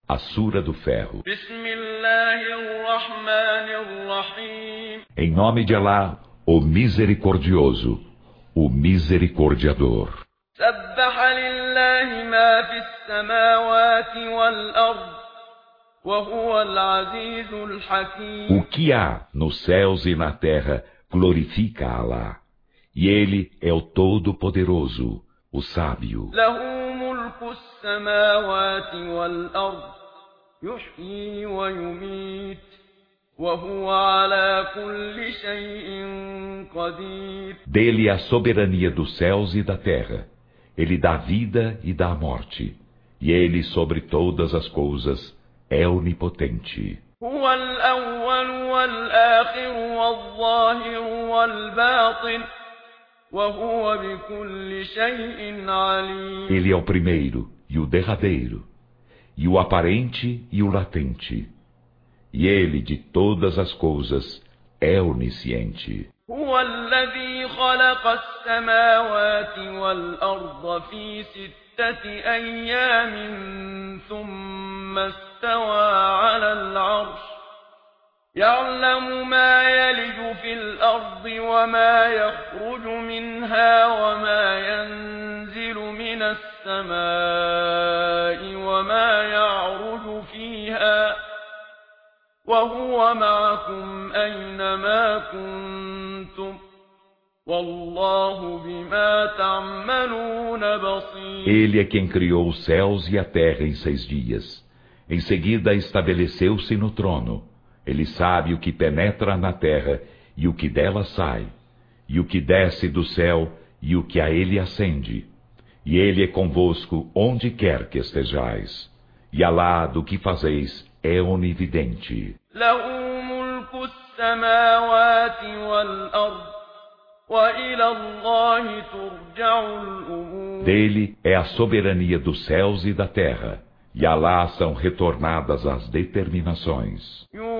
A Sura do Ferro. Em nome de Alá, o Misericordioso, o Misericordiador. O que há nos céus e na terra glorifica a Alá, e Ele é o Todo-Poderoso, o Sábio. Dele a soberania dos céus e da terra. Ele dá vida e dá morte, e Ele sobre todas as coisas é onipotente. Ele é o primeiro e o derradeiro, e o aparente e o latente, e Ele de todas as coisas é onisciente. يعلم ما يلج في الأرض وما يخرج منها وما ينزل من السماء وما يعرج فيها وهو معكم أينما كنتم والله بما تعملون بصير. Ele é quem criou os céus e a terra em 6 dias. Em seguida estabeleceu-se no trono. Ele sabe o que penetra na terra e o que dela sai, e o que desce do céu e o que a ele ascende. E ele é convosco onde quer que estejais. E Alá do que fazeis é onividente. Dele é a soberania dos céus e da terra, e a Alá são retornadas as determinações.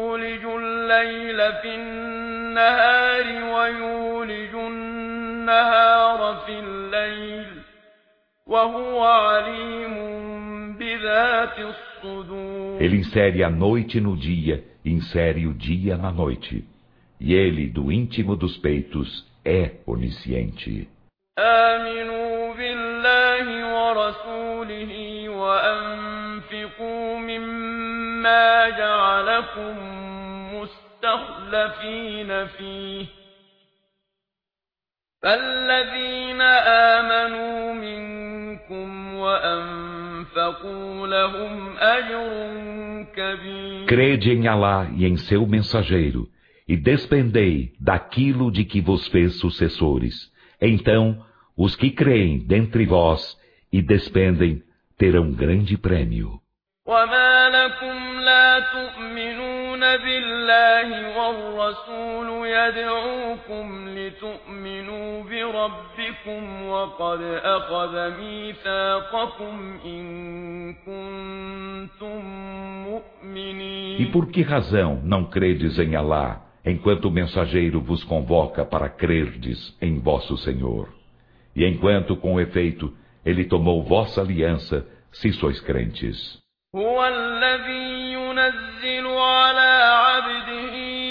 Ele insere a noite no dia e insere o dia na noite. E ele, do íntimo dos peitos, é onisciente. آمنوا بالله ورسوله وأنفقوا مما جعلكم مستخلفين فيه فالذين آمنوا منكم وأنفقوا لهم أجر كبير. Crede em Alá e em seu mensageiro, e despendei daquilo de que vos fez sucessores. Então, os que creem dentre vós e despendem terão grande prêmio. وما لكم لا تؤمنون بالله والرسول يدعوكم لتؤمنوا بربكم وقد أخذ ميثاقكم إن كنتم مؤمنين. E por que razão não credes em Alá, enquanto o mensageiro vos convoca para crerdes em vosso Senhor? E enquanto, com efeito, ele tomou vossa aliança, se sois crentes. هو الذي ينزل على عبده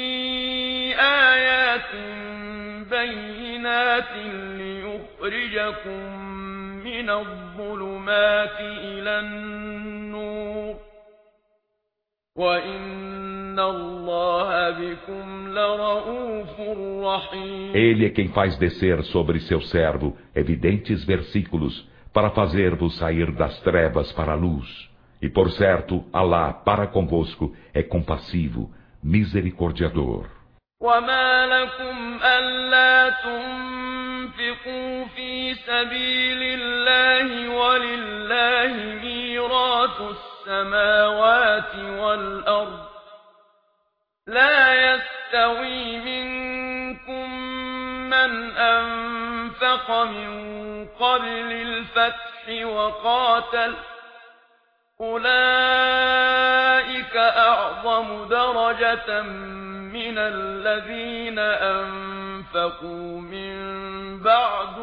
آيات بينات ليخرجكم من الظلمات إلى النور وإن الله بكم لرؤوف رحيم. Ele é quem faz descer sobre seu servo evidentes versículos para fazer-vos sair das trevas para a luz. E por certo, Alá para convosco é compassivo, misericordiador. وما لكم ألا تنفقوا في سبيل الله ولله ميراث السماوات والأرض لا يستوي منكم من أنفق من قبل الفتح وقاتل أولئك أعظم درجة من الذين أنفقوا من بعد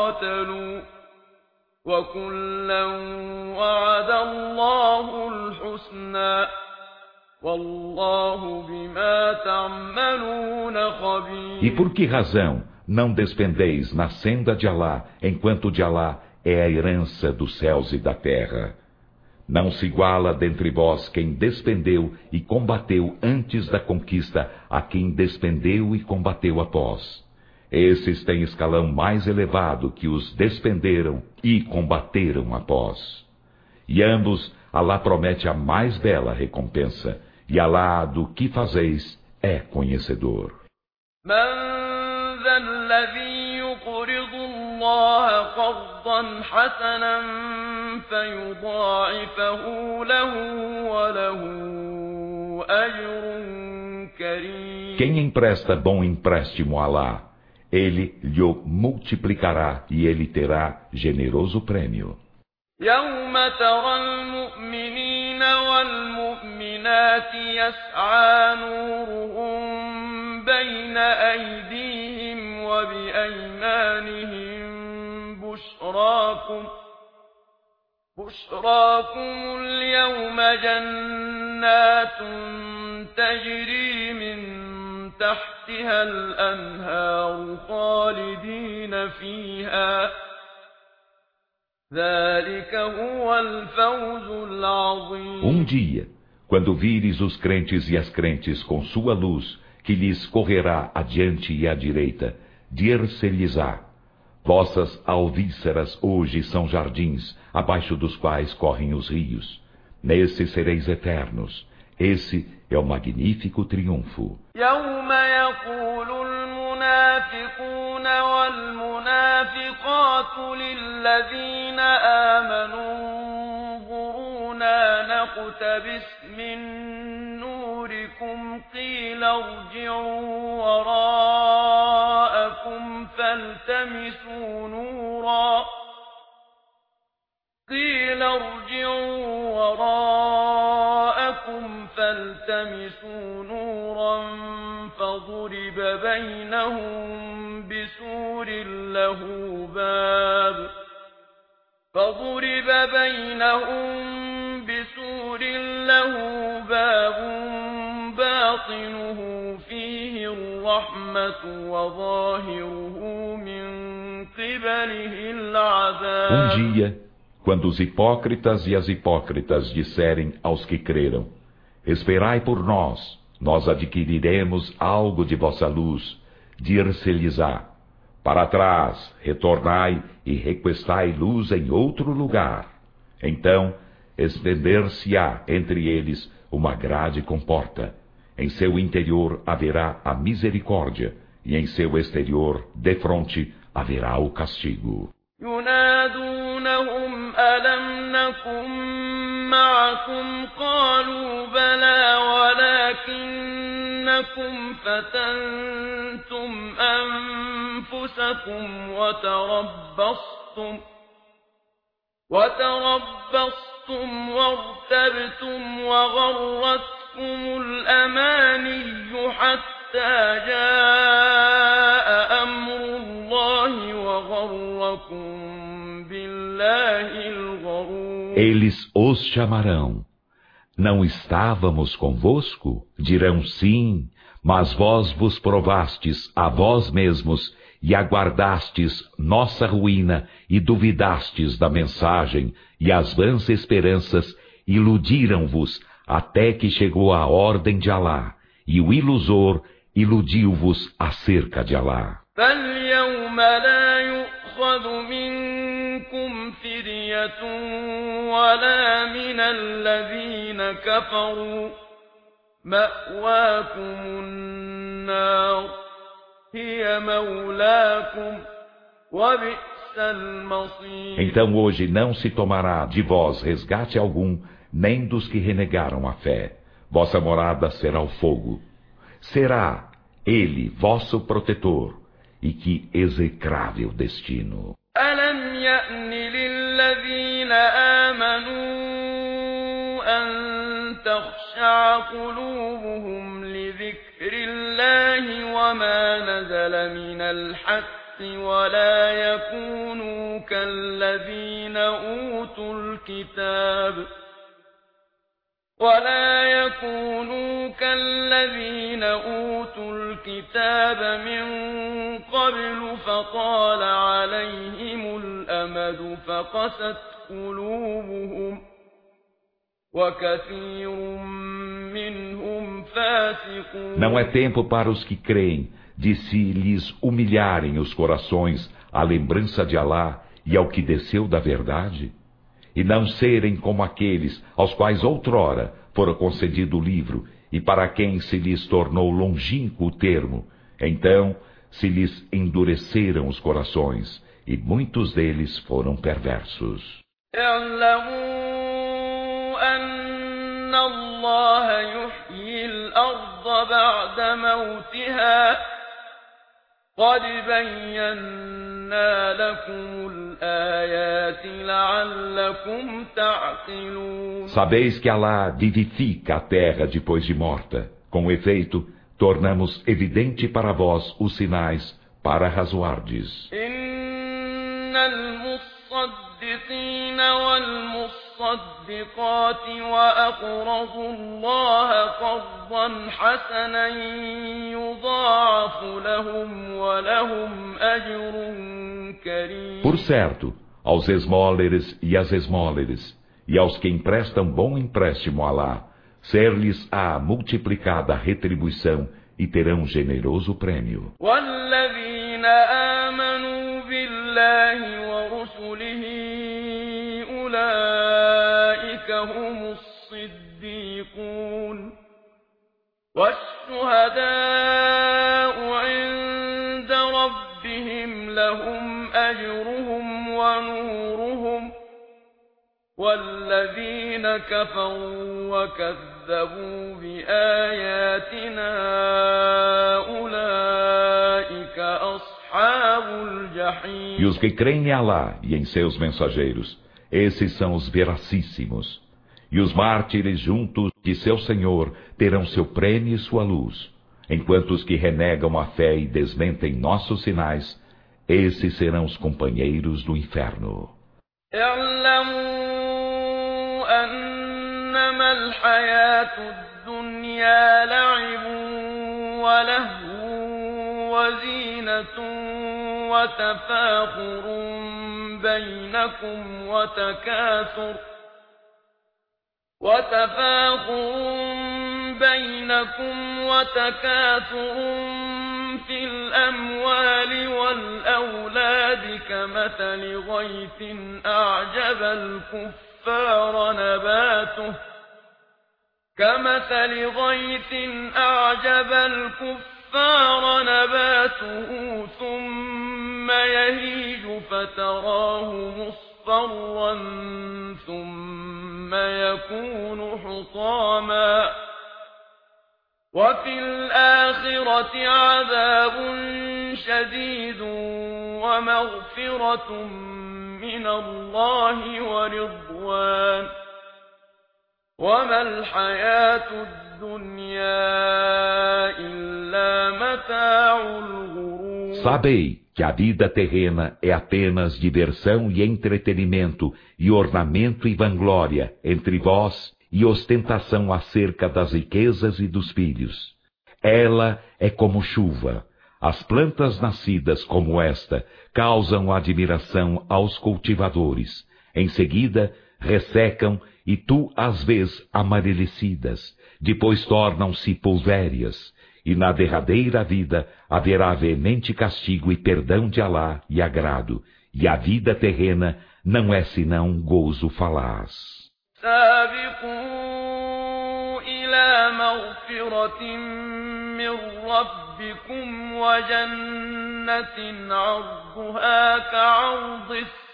وقاتلوا وكلا وعد الله الحسنى الحسنى والله بما تعملون خبير. E por que razão não despendeis na senda de Alá, enquanto de Alá é a herança dos céus e da terra? Não se iguala dentre vós quem despendeu e combateu antes da conquista a quem despendeu e combateu após. Esses têm escalão mais elevado que os despenderam e combateram após. E ambos, Alá promete a mais bela recompensa, e Alá do que fazeis é conhecedor. ذا الذي يقرض الله قرضا حسنا فيضاعفه له وله أجر كريم. Quem empresta bom empréstimo a Alá, ele lhe multiplicará e ele terá generoso prêmio. يوم ترى المؤمنين والمؤمنات يسعى نورهم بين أيديهم وبأيمانهم بشراكم اليوم جنات تجري من تحتها الأنهار خالدين فيها ذلك هو الفوز العظيم. Dia, quando vires os crentes e as crentes com sua luz, que lhes correrá adiante e à direita, dir-se-lhes-á: vossas alvíceras hoje são jardins, abaixo dos quais correm os rios. Nesse sereis eternos. Esse é o magnífico triunfo. يوم يقول المنافقون والمنافقات للذين آمنوا انظرونا نقتبس من نوركم قيل ارجعوا وراءكم فالتمسوا نورا فضرب بينهم بسور له باب باطنه فيه الرحمة وظاهره من قبله العذاب. Dia, quando os hipócritas e as hipócritas disserem aos que creram: esperai por nós, nós adquiriremos algo de vossa luz, dir-se-lhes-á: para trás, retornai e requestai luz em outro lugar. Então, estender-se-á entre eles uma grade com porta. Em seu interior haverá a misericórdia, e em seu exterior, defronte, haverá o castigo. ينادونهم ألم نكن معكم قالوا بلى ولكنكم فتنتم أنفسكم وتربصتم وارتبتم وغرتكم الأماني حتى جاء أمر الله وغركم بالله الغرور. Eles os chamarão: não estávamos convosco? Dirão sim, mas vós vos provastes a vós mesmos e aguardastes nossa ruína e duvidastes da mensagem, e as vãs esperanças iludiram-vos até que chegou a ordem de Alá, e o ilusor iludiu-vos acerca de Alá. فَالْيَوْمَ لَا يُؤْخَذُ مِنكُمْ فِدْيَةٌ وَلَا مِنَ الَّذِينَ كَفَرُوا مَأْوَاكُمُ النَّارُ هِيَ مَوْلَاكُمْ وَبِئْسَ الْمَصِيرُ. Então hoje não se tomará de vós resgate algum, nem dos que renegaram a fé. Vossa morada será o fogo. Será ele vosso protetor, e que execrável destino. أَلَمْ يَأْنِ لِلَّذِينَ آمَنُوا أَن تَخْشَعَ قُلُوبُهُمْ لِذِكْرِ اللَّهِ وَمَا نَزَلَ مِنَ الْحَقِّ وَلَا يَكُونُوا كَالَّذِينَ أُوتُوا الْكِتَابَ ولا يكونوا كالذين أوتوا الكتاب من قبل فطال عليهم الأمد فقست قلوبهم وكثير منهم فاسقون. Não é tempo para os que creem de se lhes humilharem os corações à lembrança de Alá e ao que desceu da verdade? E não serem como aqueles aos quais outrora fora concedido o livro e para quem se lhes tornou longínquo o termo. Então se lhes endureceram os corações e muitos deles foram perversos. أن الله يحيي الأرض بعد موتها قد بينا لكم الآيات لعلكم تعقلون. Sabeis que Alá vivifica a terra depois de morta. Com efeito, tornamos evidente para vós os sinais para razoardes. إن المصدقين والمصدقات وأقرضوا الله قرضا حسنا يضاعف لهم ولهم أجر كريم. Por certo, aos esmóleres e às esmóleres, e aos que emprestam bom empréstimo a Alá, ser-lhes-á multiplicada a retribuição e terão generoso prêmio. والذين آمنوا بالله ورسله أولئك هم الصديقون والشهداء عند ربهم لهم أجرهم ونورهم والذين كفروا وكذبوا بآياتنا أولئك أصحاب الجحيم. E os que creem em Alá e em seus mensageiros, esses são os veracíssimos. E os mártires juntos de seu Senhor terão seu prêmio e sua luz, enquanto os que renegam a fé e desmentem nossos sinais, esses serão os companheiros do inferno. أنما الحياة الدنيا لعب ولهو وزينة وتفاخر بينكم وتكاثر في الأموال والأولاد كمثل غيث أعجب الكفار نباته ثم يهيج فتراه مصفرا ثم يكون حطاما وفي الآخرة عذاب شديد ومغفرة من الله ورضوان وما الحياة الدنيا إلا متاع الغرور. Sabei que a vida terrena é apenas diversão e entretenimento e ornamento e vanglória entre vós e ostentação acerca das riquezas e dos filhos. Ela é como chuva. As plantas nascidas como esta causam admiração aos cultivadores. Em seguida, ressecam e tu as vês amarelecidas. Depois tornam-se pulvérias. E na derradeira vida haverá veemente castigo e perdão de Alá e agrado. E a vida terrena não é senão gozo falaz. سابقوا إلى مغفرة من ربكم وجنة عرضها كعرض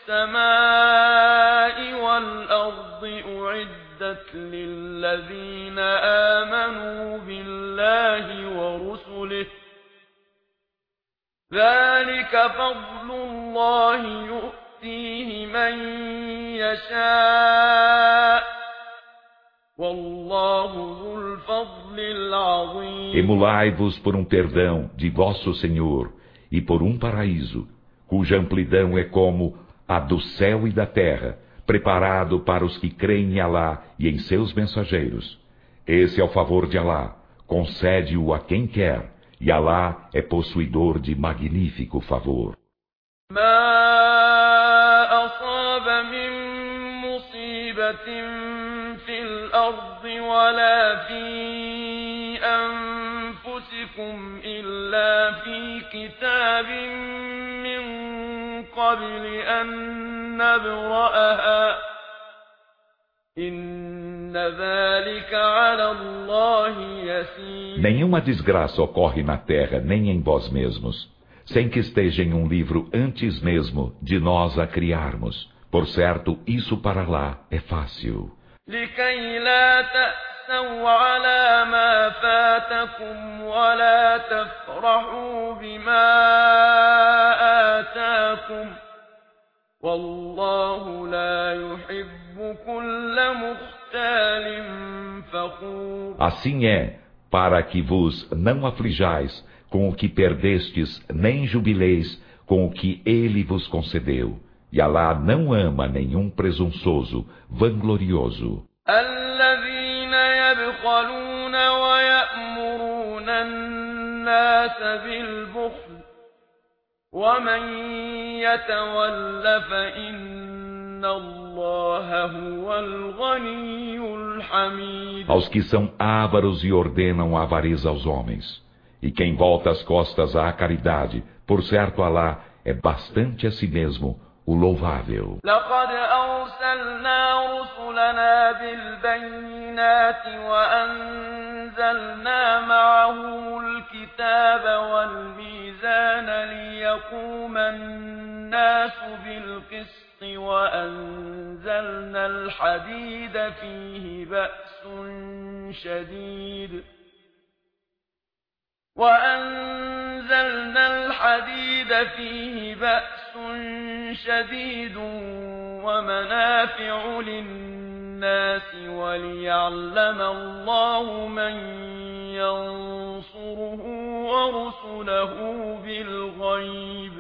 السماء والأرض أعدت للذين آمنوا بالله ورسله ذلك فضل الله يؤتيه من يشاء والله ذو الفضل العظيم. Emulai-vos por um perdão de vosso Senhor e por um paraíso, cuja amplidão é como a do céu e da terra, preparado para os que creem em Alá e em seus mensageiros. Esse é o favor de Alá, concede-o a quem quer, e Alá é possuidor de magnífico favor. في الأرض ولا في أنفسكم إلا في كتاب من قبل أن نبرأها إن ذلك على الله يسير. Nenhuma desgraça ocorre na terra, nem em vós mesmos, sem que esteja em um livro antes mesmo de nós a criarmos. Por certo, isso para lá é fácil. لكي لا تأسوا على ما فاتكم ولا تفرحوا بما آتاكم والله لا يحب كل مختال فخور. Assim é, para que vos não aflijais com o que perdestes, nem jubileis com o que ele vos concedeu. E Alá não ama nenhum presunçoso, vanglorioso. الذين يبخلون ويأمرون الناس بالبخل ومن يتول فإن الله هو الغني الحميد. Aos que são ávaros e ordenam a avareza aos homens. E quem volta as costas à caridade, por certo Alá é bastante a si mesmo o louvável. لقد أرسلنا رسلنا بالبينات وأنزلنا معهم الكتاب والميزان ليقوم الناس بالقسط وأنزلنا الحديد فيه بأس شديد ومنافع للناس وليعلم الله من ينصره ورسله بالغيب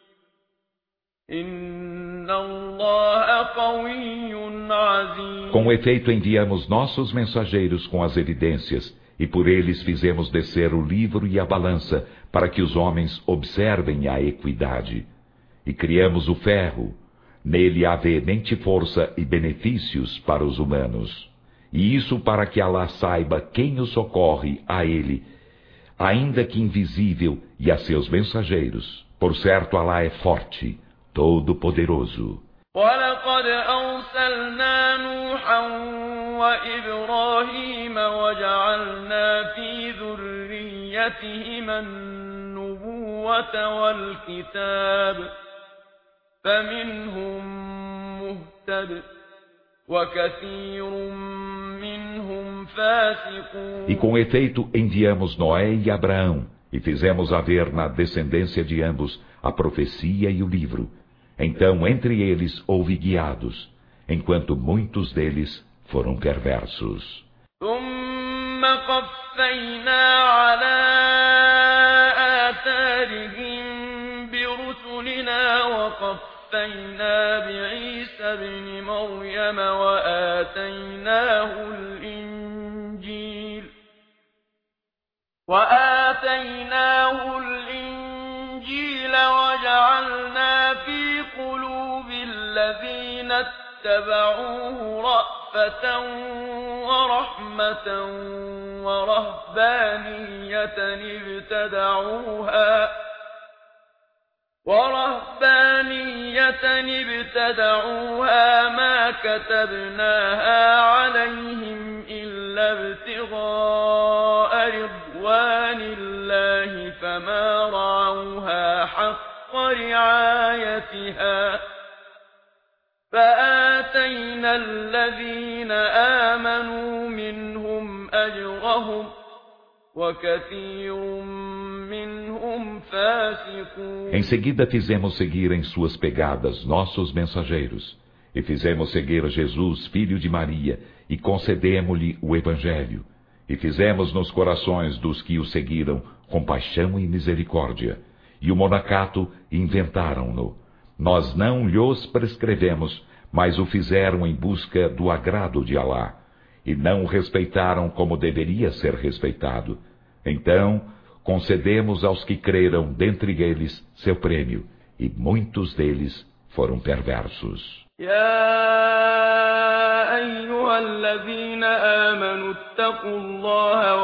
إن الله قوي عزيز. Com efeito enviamos nossos mensageiros com as evidências, e por eles fizemos descer o livro e a balança, para que os homens observem a equidade. E criamos o ferro, nele há veemente força e benefícios para os humanos. E isso para que Alá saiba quem o socorre a ele, ainda que invisível, e a seus mensageiros. Por certo, Alá é forte, todo-poderoso. وَلَقَدْ أَرْسَلْنَا نُوحًا وَإِبْرَاهِيمَ وَجَعَلْنَا فِي ذُرِّيَّتِهِمَا النُّبُوَّةَ وَالْكِتَابَ فَمِنْهُم مُّهْتَدٍ وَكَثِيرٌ مِّنْهُمْ فَاسِقُونَ. E com efeito enviamos Noé e Abraão, e fizemos haver na descendência de ambos a profecia e o livro. Então entre eles houve guiados, enquanto muitos deles foram perversos. ثم قفينا على آثارهم برسلنا وقفينا بعيسى ابن مريم وآتيناه الإنجيل وجعلنا في قلوب الذين اتبعوه رأفة ورحمة ورهبانية ابتدعوها ما كتبناها عليهم إلا ابتغاء رضوان الله فما رعوها حق رعايتها فآتينا الذين آمنوا منهم أجرهم وكثير منهم فاسقون. Em seguida fizemos seguir em suas pegadas nossos mensageiros, e fizemos seguir Jesus, filho de Maria, e concedemos-lhe o Evangelho, e fizemos nos corações dos que o seguiram compaixão e misericórdia, e o monacato inventaram-no. Nós não lhos prescrevemos, mas o fizeram em busca do agrado de Alá, e não o respeitaram como deveria ser respeitado. Então, concedemos aos que creram dentre eles seu prêmio, e muitos deles foram perversos. يا أيها الذين آمنوا اتقوا الله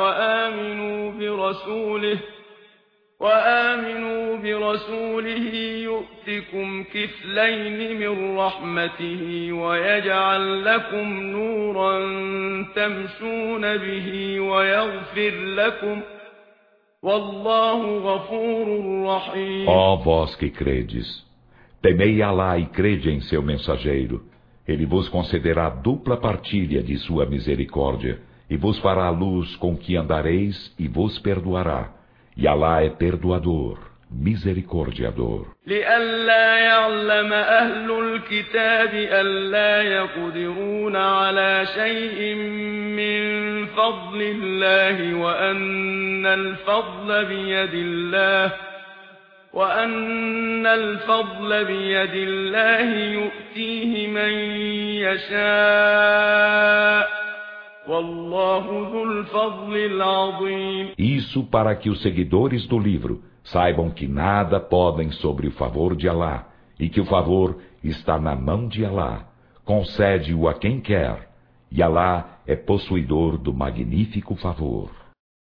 وآمنوا برسوله يؤتكم كفلين من رحمته ويجعل لكم نورا تمشون به ويغفر لكم والله غفور رحيم. Ó vós que credes, temei Alá e crede em seu mensageiro. Ele vos concederá dupla partilha de sua misericórdia, e vos fará luz com que andareis e vos perdoará. E Alá é perdoador, misericordiador. لئلا يعلم أهل الكتاب ألا يقدرون على شيء من فضل الله وأن الفضل بيد الله يؤتيه من يشاء والله ذو الفضل العظيم. Isso para que os seguidores do livro saibam que nada podem sobre o favor de Alá, e que o favor está na mão de Alá, concede-o a quem quer, e Alá é possuidor do magnífico favor.